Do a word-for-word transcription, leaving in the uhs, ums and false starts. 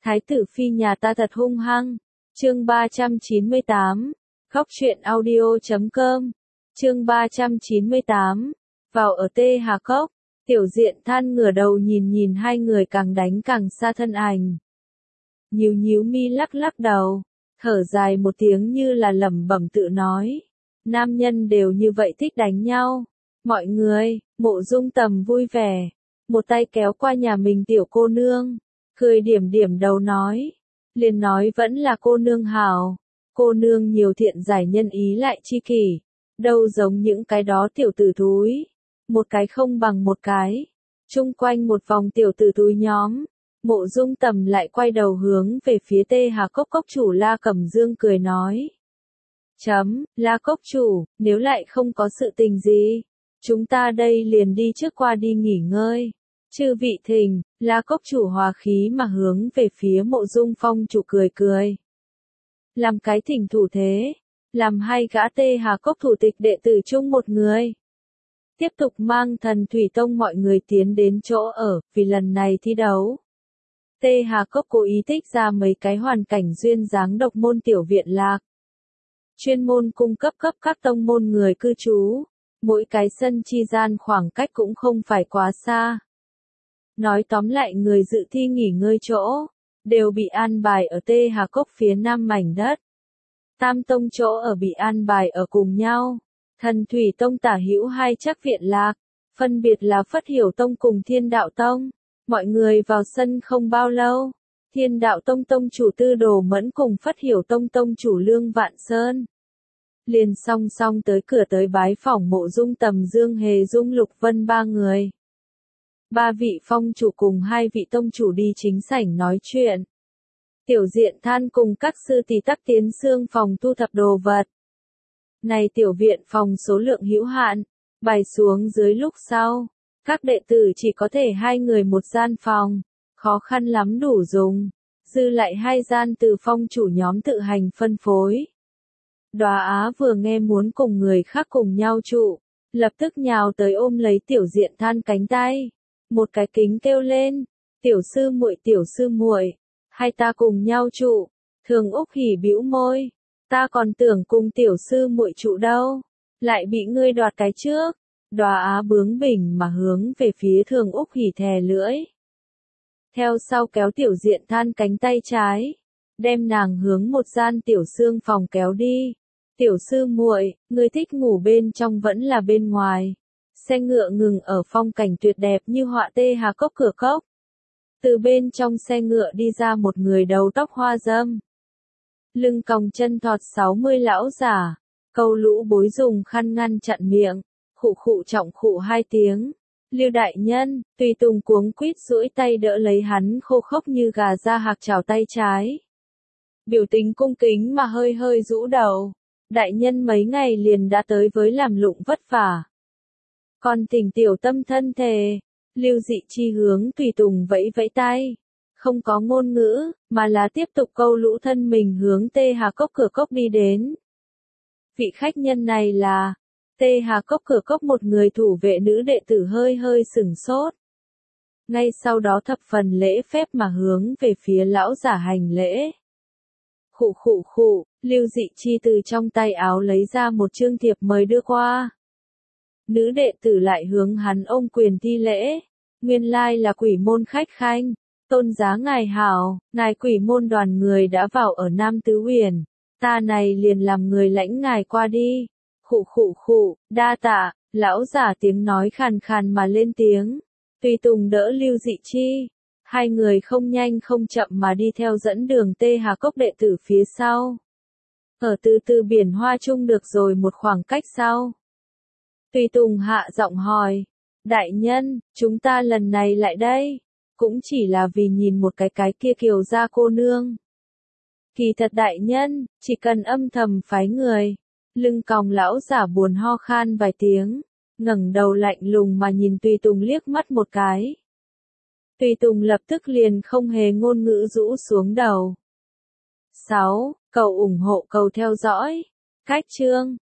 Thái tử phi nhà ta thật hung hăng. Chương ba trăm chín mươi tám. Khóc chuyện audio chấm com. Chương ba trăm chín mươi tám. Vào ở Tê Hà Cốc, Tiểu Diện than ngửa đầu nhìn nhìn hai người càng đánh càng xa thân ảnh. Nhíu nhíu mi lắc lắc đầu, thở dài một tiếng như là lẩm bẩm tự nói. Nam nhân đều như vậy thích đánh nhau. Mọi người, Mộ Dung Tầm vui vẻ, một tay kéo qua nhà mình tiểu cô nương, cười điểm điểm đầu nói. Liền nói vẫn là cô nương hảo, cô nương nhiều thiện giải nhân ý lại chi kỷ, đâu giống những cái đó tiểu tử thúi, một cái không bằng một cái. Chung quanh một vòng tiểu tử thúi nhóm, Mộ Dung Tầm lại quay đầu hướng về phía Tê Hà Cốc cốc chủ La Cẩm Dương cười nói. Chấm, La cốc chủ, nếu lại không có sự tình gì, chúng ta đây liền đi trước qua đi nghỉ ngơi. Chư vị thỉnh, La cốc chủ hòa khí mà hướng về phía Mộ Dung Phong chủ cười cười. Làm cái thỉnh thủ thế, làm hai gã Tê Hà Cốc thủ tịch đệ tử chung một người. Tiếp tục mang Thần Thủy Tông mọi người tiến đến chỗ ở, vì lần này thi đấu. Tê Hà Cốc cố ý tích ra mấy cái hoàn cảnh duyên dáng độc môn tiểu viện lạc. Chuyên môn cung cấp cấp các tông môn người cư trú, mỗi cái sân chi gian khoảng cách cũng không phải quá xa. Nói tóm lại người dự thi nghỉ ngơi chỗ, đều bị an bài ở Tê Hà Cốc phía nam mảnh đất. Tam tông chỗ ở bị an bài ở cùng nhau. Thần Thủy Tông tả hữu hai chắc viện lạc, phân biệt là Phất Hiểu Tông cùng Thiên Đạo Tông. Mọi người vào sân không bao lâu, Thiên Đạo Tông Tông chủ Tư Đồ Mẫn cùng Phất Hiểu Tông Tông chủ Lương Vạn Sơn liền song song tới cửa tới bái phỏng Mộ Dung Tầm Dương Hề Dung Lục Vân ba người. Ba vị phong chủ cùng hai vị tông chủ đi chính sảnh nói chuyện. Tiểu Diện than cùng các sư tỷ tắc tiến xương phòng thu thập đồ vật. Này tiểu viện phòng số lượng hữu hạn, bày xuống dưới lúc sau, các đệ tử chỉ có thể hai người một gian phòng, khó khăn lắm đủ dùng, dư lại hai gian từ phong chủ nhóm tự hành phân phối. Đóa Á vừa nghe muốn cùng người khác cùng nhau trụ, lập tức nhào tới ôm lấy Tiểu Diện than cánh tay, một cái kính kêu lên, tiểu sư muội tiểu sư muội, hai ta cùng nhau trụ. Thường Úc Hỉ bĩu môi, ta còn tưởng cùng tiểu sư muội trụ đâu, lại bị ngươi đoạt cái trước. Đóa Á bướng bỉnh mà hướng về phía Thường Úc Hỉ thè lưỡi. Theo sau kéo Tiểu Diện than cánh tay trái, đem nàng hướng một gian tiểu xương phòng kéo đi. Tiểu sư muội, ngươi thích ngủ bên trong vẫn là bên ngoài? Xe ngựa ngừng ở phong cảnh tuyệt đẹp như họa Tê Hà Cốc cửa cốc. Từ bên trong xe ngựa đi ra một người đầu tóc hoa râm, lưng còng chân thọt sáu mươi lão giả, câu lũ bối dùng khăn ngăn chặn miệng, khụ khụ trọng khụ hai tiếng. Lưu đại nhân, tùy tùng cuống quýt duỗi tay đỡ lấy hắn khô khốc như gà ra hạc chảo tay trái. Biểu tình cung kính mà hơi hơi rũ đầu. Đại nhân mấy ngày liền đã tới với làm lụng vất vả. Còn tỉnh tiểu tâm thân thề. Lưu Dị Chi hướng tùy tùng vẫy vẫy tay. Không có ngôn ngữ, mà là tiếp tục câu lũ thân mình hướng Tê Hà Cốc cửa cốc đi đến. Vị khách nhân này là Tê Hà Cốc cửa cốc, một người thủ vệ nữ đệ tử hơi hơi sửng sốt. Ngay sau đó thập phần lễ phép mà hướng về phía lão giả hành lễ. Khụ khụ khụ, Lưu Dị Chi từ trong tay áo lấy ra một chương thiệp mời đưa qua. Nữ đệ tử lại hướng hắn ôm quyền thi lễ. Nguyên lai là Quỷ môn khách khanh. Tôn giá ngài hảo, ngài Quỷ môn đoàn người đã vào ở Nam Tứ Huyền. Ta này liền làm người lãnh ngài qua đi. Khụ khụ khụ, đa tạ, lão giả tiếng nói khàn khàn mà lên tiếng. Tùy tùng đỡ Lưu Dị Chi. Hai người không nhanh không chậm mà đi theo dẫn đường Tê Hà Cốc đệ tử phía sau. Ở từ từ biển hoa chung được rồi một khoảng cách sau. Tùy tùng hạ giọng hỏi. Đại nhân, chúng ta lần này lại đây, cũng chỉ là vì nhìn một cái cái kia kiều gia cô nương. Kỳ thật đại nhân, chỉ cần âm thầm phái người. Lưng còng lão giả buồn ho khan vài tiếng, ngẩng đầu lạnh lùng mà nhìn Tùy Tùng liếc mắt một cái. Tùy Tùng lập tức liền không hề ngôn ngữ rũ xuống đầu. sáu. Cầu ủng hộ cầu theo dõi. Cách chương.